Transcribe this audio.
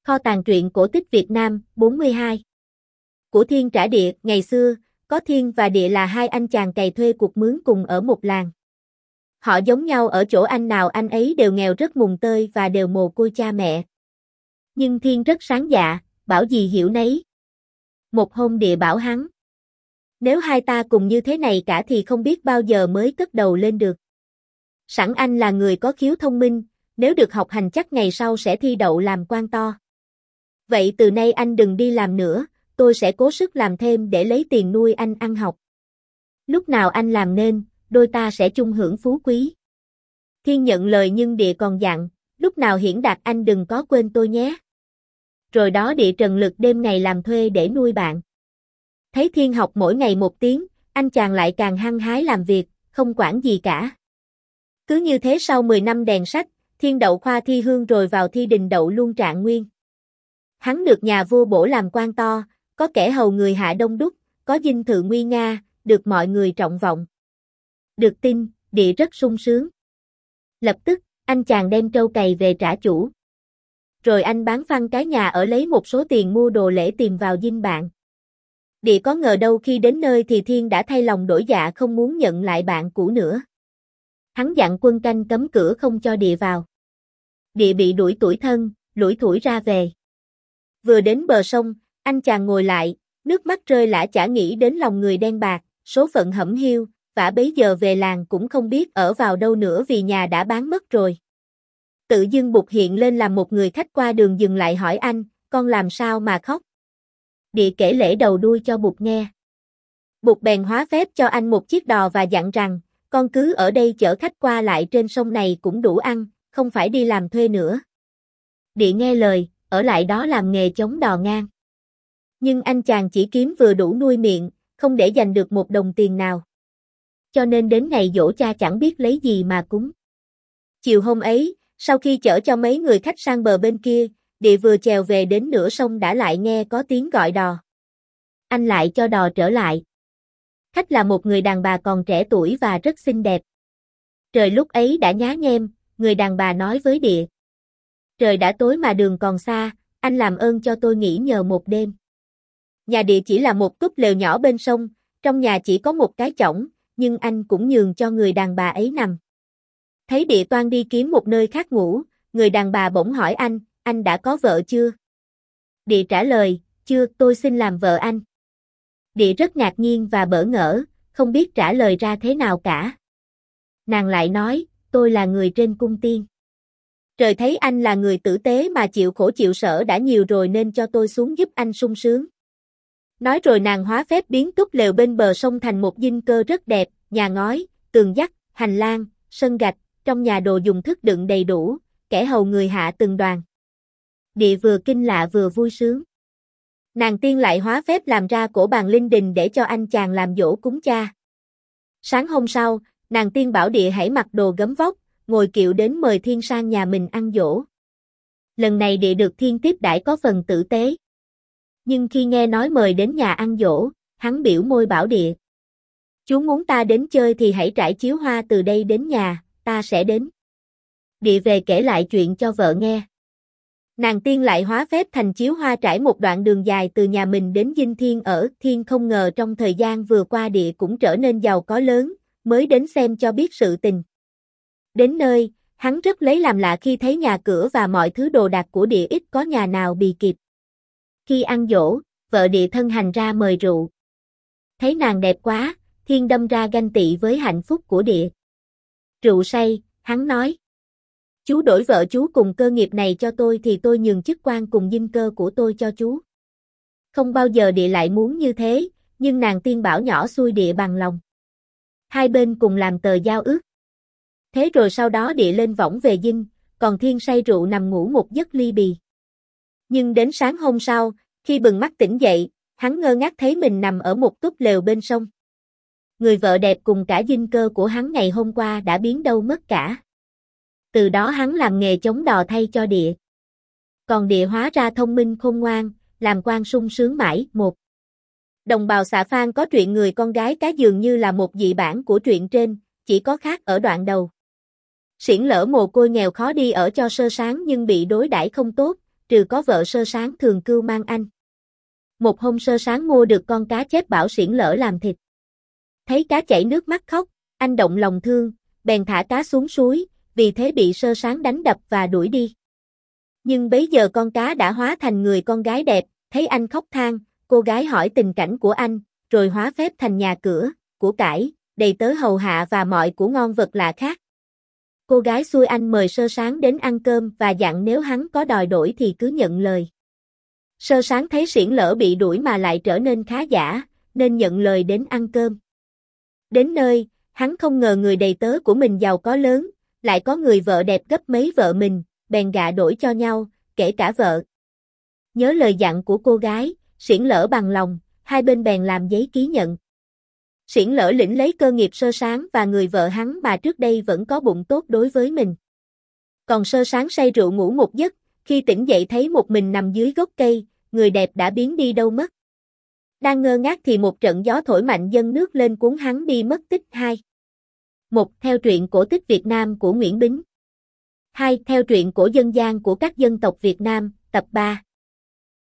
Kho tàng truyện cổ tích Việt Nam, 42. Của Thiên trả địa, ngày xưa, có Thiên và Địa là hai anh chàng cày thuê cuộc mướn cùng ở một làng. Họ giống nhau ở chỗ anh nào anh ấy đều nghèo rất mùng tơi và đều mồ côi cha mẹ. Nhưng Thiên rất sáng dạ, bảo gì hiểu nấy. Một hôm Địa bảo hắn: nếu hai ta cùng như thế này cả thì không biết bao giờ mới cất đầu lên được. Sẵn anh là người có khiếu thông minh, nếu được học hành chắc ngày sau sẽ thi đậu làm quan to. Vậy từ nay anh đừng đi làm nữa, tôi sẽ cố sức làm thêm để lấy tiền nuôi anh ăn học. Lúc nào anh làm nên, đôi ta sẽ chung hưởng phú quý. Thiên nhận lời nhưng Địa còn dặn, lúc nào hiển đạt anh đừng có quên tôi nhé. Rồi đó Địa trần lực đêm ngày làm thuê để nuôi bạn. Thấy Thiên học mỗi ngày một tiếng, anh chàng lại càng hăng hái làm việc, không quản gì cả. Cứ như thế sau 10 năm đèn sách, Thiên đậu khoa thi hương rồi vào thi đình đậu luôn trạng nguyên. Hắn được nhà vua bổ làm quan to, có kẻ hầu người hạ đông đúc, có dinh thự nguy nga, được mọi người trọng vọng. Được tin, Địa rất sung sướng. Lập tức, anh chàng đem trâu cày về trả chủ. Rồi anh bán phăng cái nhà ở lấy một số tiền mua đồ lễ tìm vào dinh bạn. Địa có ngờ đâu khi đến nơi thì Thiên đã thay lòng đổi dạ không muốn nhận lại bạn cũ nữa. Hắn dặn quân canh cấm cửa không cho Địa vào. Địa bị đuổi tủi thân, lủi thủi ra về. Vừa đến bờ sông, anh chàng ngồi lại, nước mắt rơi lã chả nghĩ đến lòng người đen bạc, số phận hẩm hiu, vả bấy giờ về làng cũng không biết ở vào đâu nữa vì nhà đã bán mất rồi. Tự dưng Bụt hiện lên làm một người khách qua đường dừng lại hỏi anh, con làm sao mà khóc? Địa kể lễ đầu đuôi cho Bụt nghe. Bụt bèn hóa phép cho anh một chiếc đò và dặn rằng, con cứ ở đây chở khách qua lại trên sông này cũng đủ ăn, không phải đi làm thuê nữa. Địa nghe lời, ở lại đó làm nghề chống đò ngang. Nhưng anh chàng chỉ kiếm vừa đủ nuôi miệng, không để dành được một đồng tiền nào. Cho nên đến ngày giỗ cha chẳng biết lấy gì mà cúng. Chiều hôm ấy, sau khi chở cho mấy người khách sang bờ bên kia, Địa vừa chèo về đến nửa sông đã lại nghe có tiếng gọi đò. Anh lại cho đò trở lại. Khách là một người đàn bà còn trẻ tuổi và rất xinh đẹp. Trời lúc ấy đã nhá nhem, người đàn bà nói với Địa: trời đã tối mà đường còn xa, anh làm ơn cho tôi nghỉ nhờ một đêm. Nhà Địa chỉ là một túp lều nhỏ bên sông, trong nhà chỉ có một cái chõng, nhưng anh cũng nhường cho người đàn bà ấy nằm. Thấy Địa toan đi kiếm một nơi khác ngủ, người đàn bà bỗng hỏi anh đã có vợ chưa? Địa trả lời, chưa, tôi xin làm vợ anh. Địa rất ngạc nhiên và bỡ ngỡ, không biết trả lời ra thế nào cả. Nàng lại nói, tôi là người trên cung tiên. Trời thấy anh là người tử tế mà chịu khổ chịu sở đã nhiều rồi nên cho tôi xuống giúp anh sung sướng. Nói rồi nàng hóa phép biến túp lều bên bờ sông thành một dinh cơ rất đẹp, nhà ngói, tường vắt, hành lang, sân gạch, trong nhà đồ dùng thức đựng đầy đủ, kẻ hầu người hạ từng đoàn. Địa vừa kinh lạ vừa vui sướng. Nàng tiên lại hóa phép làm ra cỗ bàn linh đình để cho anh chàng làm giỗ cúng cha. Sáng hôm sau, nàng tiên bảo Địa hãy mặc đồ gấm vóc, ngồi kiệu đến mời Thiên sang nhà mình ăn giỗ. Lần này Địa được Thiên tiếp đãi có phần tử tế. Nhưng khi nghe nói mời đến nhà ăn giỗ, hắn biểu môi bảo Địa: chú muốn ta đến chơi thì hãy trải chiếu hoa từ đây đến nhà, ta sẽ đến. Địa về kể lại chuyện cho vợ nghe. Nàng tiên lại hóa phép thành chiếu hoa trải một đoạn đường dài từ nhà mình đến dinh Thiên ở. Thiên không ngờ trong thời gian vừa qua Địa cũng trở nên giàu có lớn, mới đến xem cho biết sự tình. Đến nơi, hắn rất lấy làm lạ khi thấy nhà cửa và mọi thứ đồ đạc của Địa ít có nhà nào bì kịp. Khi ăn giỗ, vợ Địa thân hành ra mời rượu. Thấy nàng đẹp quá, Thiên đâm ra ganh tị với hạnh phúc của Địa. Rượu say, hắn nói: chú đổi vợ chú cùng cơ nghiệp này cho tôi thì tôi nhường chức quan cùng dinh cơ của tôi cho chú. Không bao giờ Địa lại muốn như thế, nhưng nàng tiên bảo nhỏ xuôi Địa bằng lòng. Hai bên cùng làm tờ giao ước. Thế rồi sau đó Địa lên võng về dinh, còn Thiên say rượu nằm ngủ một giấc ly bì. Nhưng đến sáng hôm sau, khi bừng mắt tỉnh dậy, hắn ngơ ngác thấy mình nằm ở một túp lều bên sông. Người vợ đẹp cùng cả dinh cơ của hắn ngày hôm qua đã biến đâu mất cả. Từ đó hắn làm nghề chống đò thay cho Địa. Còn Địa hóa ra thông minh khôn ngoan, làm quan sung sướng mãi. Một đồng bào Xà Phang có truyện người con gái cá dường như là một dị bản của truyện trên, chỉ có khác ở đoạn đầu. Xiển Lỡ mồ côi nghèo khó đi ở cho sơ sáng nhưng bị đối đãi không tốt, trừ có vợ Sơ Sáng thường cưu mang anh. Một hôm Sơ Sáng mua được con cá chép bảo Xiển Lỡ làm thịt. Thấy cá chảy nước mắt khóc, anh động lòng thương, bèn thả cá xuống suối, vì thế bị Sơ Sáng đánh đập và đuổi đi. Nhưng bấy giờ con cá đã hóa thành người con gái đẹp, thấy anh khóc than, cô gái hỏi tình cảnh của anh, rồi hóa phép thành nhà cửa, của cải, đầy tớ hầu hạ và mọi của ngon vật lạ khác. Cô gái xui anh mời Sơ Sáng đến ăn cơm và dặn nếu hắn có đòi đổi thì cứ nhận lời. Sơ Sáng thấy Xiển Lỡ bị đuổi mà lại trở nên khá giả, nên nhận lời đến ăn cơm. Đến nơi, hắn không ngờ người đầy tớ của mình giàu có lớn, lại có người vợ đẹp gấp mấy vợ mình, bèn gạ đổi cho nhau, kể cả vợ. Nhớ lời dặn của cô gái, Xiển Lỡ bằng lòng, hai bên bèn làm giấy ký nhận. Xiển Lỡ lĩnh lấy cơ nghiệp Sơ Sáng và người vợ hắn mà trước đây vẫn có bụng tốt đối với mình. Còn Sơ Sáng say rượu ngủ một giấc, khi tỉnh dậy thấy một mình nằm dưới gốc cây, người đẹp đã biến đi đâu mất. Đang ngơ ngác thì một trận gió thổi mạnh dâng nước lên cuốn hắn đi mất tích. 2. 1. Theo truyện cổ tích Việt Nam của Nguyễn Bính. 2. Theo truyện cổ dân gian của các dân tộc Việt Nam, tập 3.